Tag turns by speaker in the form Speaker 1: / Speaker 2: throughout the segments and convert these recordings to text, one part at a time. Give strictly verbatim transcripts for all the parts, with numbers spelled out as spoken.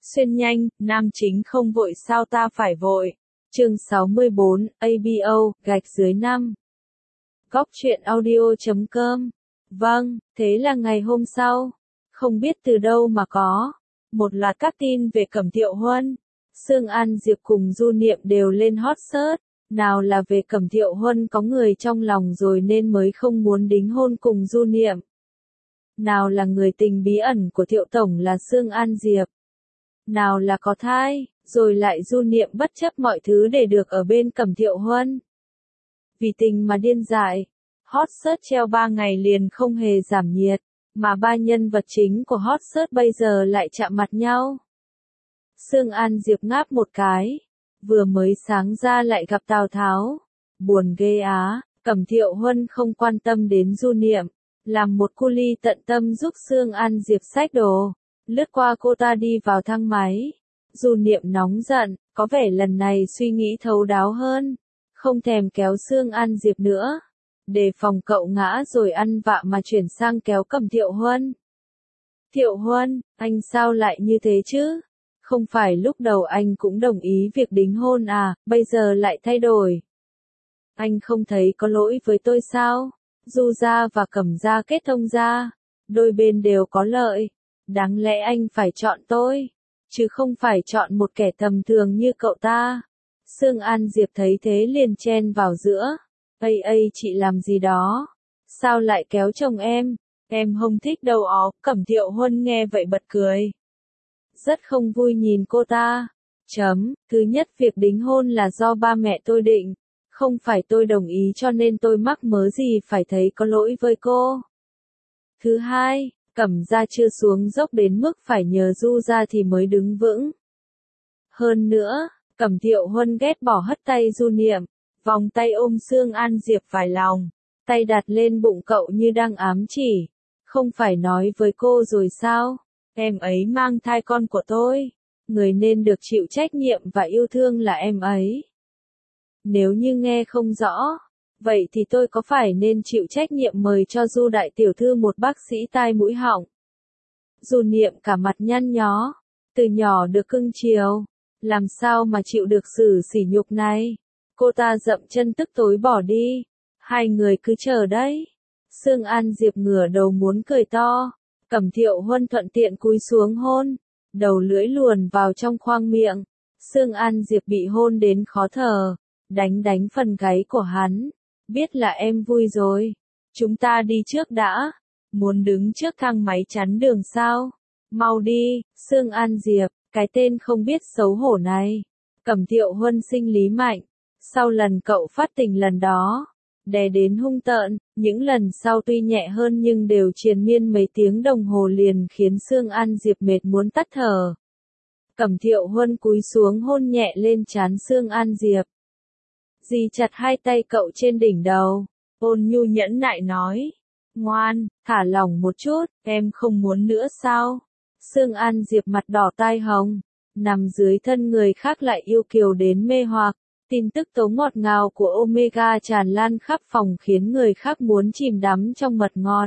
Speaker 1: Xuyên nhanh, nam chính không vội sao ta phải vội. Chương sáu mươi bốn, a bê o, gạch dưới năm. Góc truyện audio chấm com. Vâng, thế là ngày hôm sau. Không biết từ đâu mà có. Một loạt các tin về Cẩm Thiệu Huân. Sương An Diệp cùng Du Niệm đều lên hot search. Nào là về Cẩm Thiệu Huân có người trong lòng rồi nên mới không muốn đính hôn cùng Du Niệm. Nào là người tình bí ẩn của Thiệu Tổng là Sương An Diệp. Nào là có thai, rồi lại Du Niệm bất chấp mọi thứ để được ở bên Cẩm Thiệu Huân. Vì tình mà điên dại, hot search treo ba ngày liền không hề giảm nhiệt, mà ba nhân vật chính của hot search bây giờ lại chạm mặt nhau. Sương An Diệp ngáp một cái, vừa mới sáng ra lại gặp Tào Tháo. Buồn ghê á, Cẩm Thiệu Huân không quan tâm đến Du Niệm, làm một cu li tận tâm giúp Sương An Diệp xách đồ. Lướt qua cô ta đi vào thang máy. Du Niệm nóng giận, có vẻ lần này suy nghĩ thấu đáo hơn. Không thèm kéo Sương An Diệp nữa. Đề phòng cậu ngã rồi ăn vạ mà chuyển sang kéo Cẩm Thiệu Huân. Thiệu Huân, anh sao lại như thế chứ? Không phải lúc đầu anh cũng đồng ý việc đính hôn à, bây giờ lại thay đổi. Anh không thấy có lỗi với tôi sao? Du gia và Cẩm gia kết thông gia. Đôi bên đều có lợi. Đáng lẽ anh phải chọn tôi, chứ không phải chọn một kẻ tầm thường như cậu ta. Sương An Diệp thấy thế liền chen vào giữa. Ây ây chị làm gì đó? Sao lại kéo chồng em? Em không thích đâu ó. Cẩm Thiệu Huân nghe vậy bật cười. Rất không vui nhìn cô ta. Chấm, thứ nhất việc đính hôn là do ba mẹ tôi định. Không phải tôi đồng ý cho nên tôi mắc mớ gì phải thấy có lỗi với cô. Thứ hai, Cẩm gia chưa xuống dốc đến mức phải nhờ Du gia thì mới đứng vững. Hơn nữa, Cẩm Thiệu Huân ghét bỏ hất tay Du Niệm, vòng tay ôm Sương An Diệp vài lòng, tay đặt lên bụng cậu như đang ám chỉ. Không phải nói với cô rồi sao? Em ấy mang thai con của tôi. Người nên được chịu trách nhiệm và yêu thương là em ấy. Nếu như nghe không rõ, vậy thì tôi có phải nên chịu trách nhiệm mời cho Du đại tiểu thư một bác sĩ tai mũi họng? Du Niệm cả mặt nhăn nhó, từ nhỏ được cưng chiều, làm sao mà chịu được sự sỉ nhục này? Cô ta dậm chân tức tối bỏ đi. Hai người cứ chờ đấy. Sương An Diệp ngửa đầu muốn cười to. Cẩm Thiệu Huân thuận tiện cúi xuống hôn, đầu lưỡi luồn vào trong khoang miệng. Sương An Diệp bị hôn đến khó thở, đánh đánh phần gáy của hắn. Biết là em vui rồi. Chúng ta đi trước đã. Muốn đứng trước thang máy chắn đường sao? Mau đi, Sương An Diệp, cái tên không biết xấu hổ này. Cẩm Thiệu Huân sinh lý mạnh. Sau lần cậu phát tình lần đó, đè đến hung tợn, những lần sau tuy nhẹ hơn nhưng đều triền miên mấy tiếng đồng hồ liền khiến Sương An Diệp mệt muốn tắt thở. Cẩm Thiệu Huân cúi xuống hôn nhẹ lên trán Sương An Diệp. Dì chặt hai tay cậu trên đỉnh đầu, ôn nhu nhẫn nại nói. Ngoan, thả lỏng một chút, em không muốn nữa sao? Sương An Diệp mặt đỏ tai hồng, nằm dưới thân người khác lại yêu kiều đến mê hoặc. Tin tức tố ngọt ngào của Omega tràn lan khắp phòng khiến người khác muốn chìm đắm trong mật ngọt.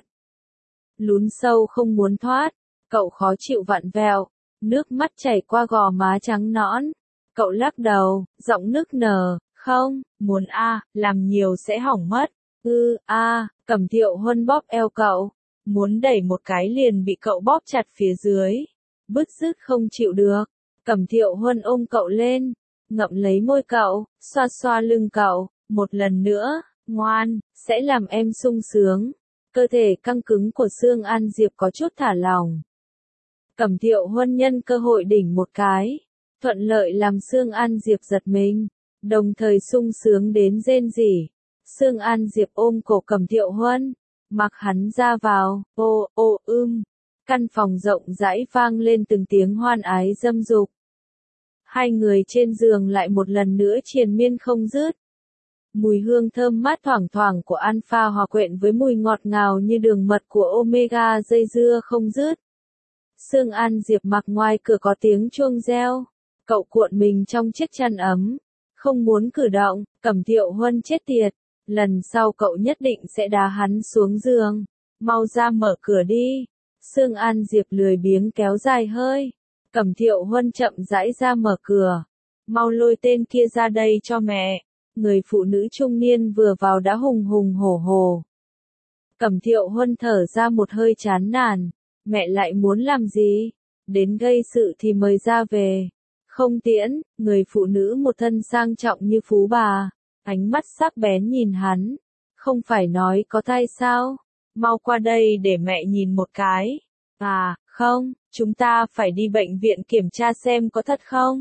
Speaker 1: Lún sâu không muốn thoát, cậu khó chịu vặn vẹo, nước mắt chảy qua gò má trắng nõn. Cậu lắc đầu, giọng nức nở, không, muốn a, à, làm nhiều sẽ hỏng mất. Ư, a, à, Cẩm Thiệu Huân bóp eo cậu, muốn đẩy một cái liền bị cậu bóp chặt phía dưới. Bứt rứt không chịu được, Cẩm Thiệu Huân ôm cậu lên, ngậm lấy môi cậu, xoa xoa lưng cậu, một lần nữa, ngoan, sẽ làm em sung sướng. Cơ thể căng cứng của Sương An Diệp có chút thả lỏng. Cẩm Thiệu Huân nhân cơ hội đỉnh một cái, thuận lợi làm Sương An Diệp giật mình, đồng thời sung sướng đến rên rỉ. Sương An Diệp ôm cổ Cẩm Thiệu Huân, mặc hắn ra vào, ô, ô, ưm. Căn phòng rộng rãi vang lên từng tiếng hoan ái dâm dục. Hai người trên giường lại một lần nữa triền miên không dứt. Mùi hương thơm mát thoảng thoảng của Alpha hòa quyện với mùi ngọt ngào như đường mật của Omega dây dưa không dứt. Sương An Diệp mặc ngoài cửa có tiếng chuông reo. Cậu cuộn mình trong chiếc chăn ấm. Không muốn cử động, Cẩm Thiệu Huân chết tiệt. Lần sau cậu nhất định sẽ đá hắn xuống giường. Mau ra mở cửa đi. Sương An Diệp lười biếng kéo dài hơi. Cẩm Thiệu Huân chậm rãi ra mở cửa. Mau lôi tên kia ra đây cho mẹ. Người phụ nữ trung niên vừa vào đã hùng hùng hổ hổ. Cẩm Thiệu Huân thở ra một hơi chán nản. Mẹ lại muốn làm gì? Đến gây sự thì mời ra về. Không tiễn, người phụ nữ một thân sang trọng như phú bà. Ánh mắt sắc bén nhìn hắn. Không phải nói có thai sao? Mau qua đây để mẹ nhìn một cái. À, không, chúng ta phải đi bệnh viện kiểm tra xem có thật không?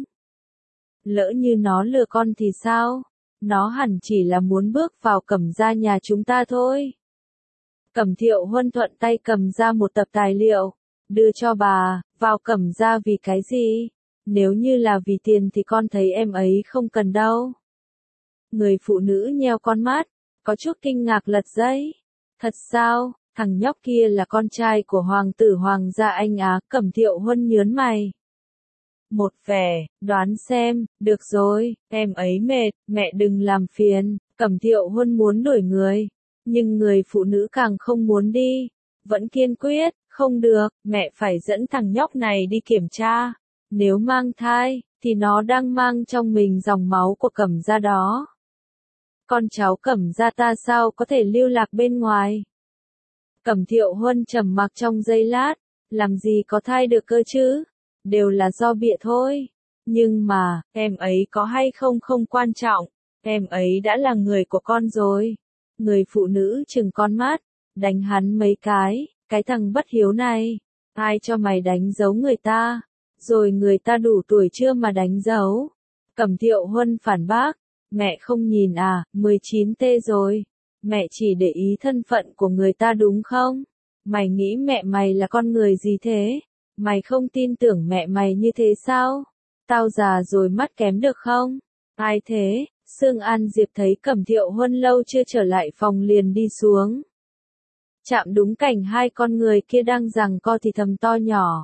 Speaker 1: Lỡ như nó lừa con thì sao? Nó hẳn chỉ là muốn bước vào Cẩm gia nhà chúng ta thôi. Cẩm Thiệu Huân thuận tay cầm ra một tập tài liệu. Đưa cho bà, vào Cẩm gia vì cái gì? Nếu như là vì tiền thì con thấy em ấy không cần đâu. Người phụ nữ nheo con mắt, có chút kinh ngạc lật giấy. Thật sao, thằng nhóc kia là con trai của hoàng tử hoàng gia Anh Á. Cẩm Thiệu Huân nhớn mày. Một vẻ, đoán xem, được rồi, em ấy mệt, mẹ đừng làm phiền. Cẩm Thiệu Huân muốn đuổi người, nhưng người phụ nữ càng không muốn đi. Vẫn kiên quyết, không được, mẹ phải dẫn thằng nhóc này đi kiểm tra. Nếu mang thai, thì nó đang mang trong mình dòng máu của Cẩm gia đó. Con cháu Cẩm gia ta sao có thể lưu lạc bên ngoài? Cẩm Thiệu Huân trầm mặc trong giây lát, làm gì có thai được cơ chứ? Đều là do bịa thôi. Nhưng mà, em ấy có hay không không quan trọng. Em ấy đã là người của con rồi. Người phụ nữ chừng con mắt, đánh hắn mấy cái. Cái thằng bất hiếu này, ai cho mày đánh dấu người ta? Rồi người ta đủ tuổi chưa mà đánh dấu? Cẩm Thiệu Huân phản bác. Mẹ không nhìn à, mười chín T rồi. Mẹ chỉ để ý thân phận của người ta đúng không? Mày nghĩ mẹ mày là con người gì thế? Mày không tin tưởng mẹ mày như thế sao? Tao già rồi mắt kém được không? Ai thế? Sương An Diệp thấy Cẩm Thiệu Huân lâu chưa trở lại phòng liền đi xuống. Chạm đúng cảnh hai con người kia đang giằng co thì thầm to nhỏ.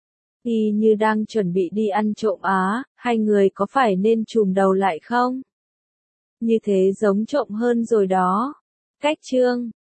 Speaker 1: Y như đang chuẩn bị đi ăn trộm á, hai người có phải nên chùm đầu lại không? Như thế giống trộm hơn rồi đó. Cách chương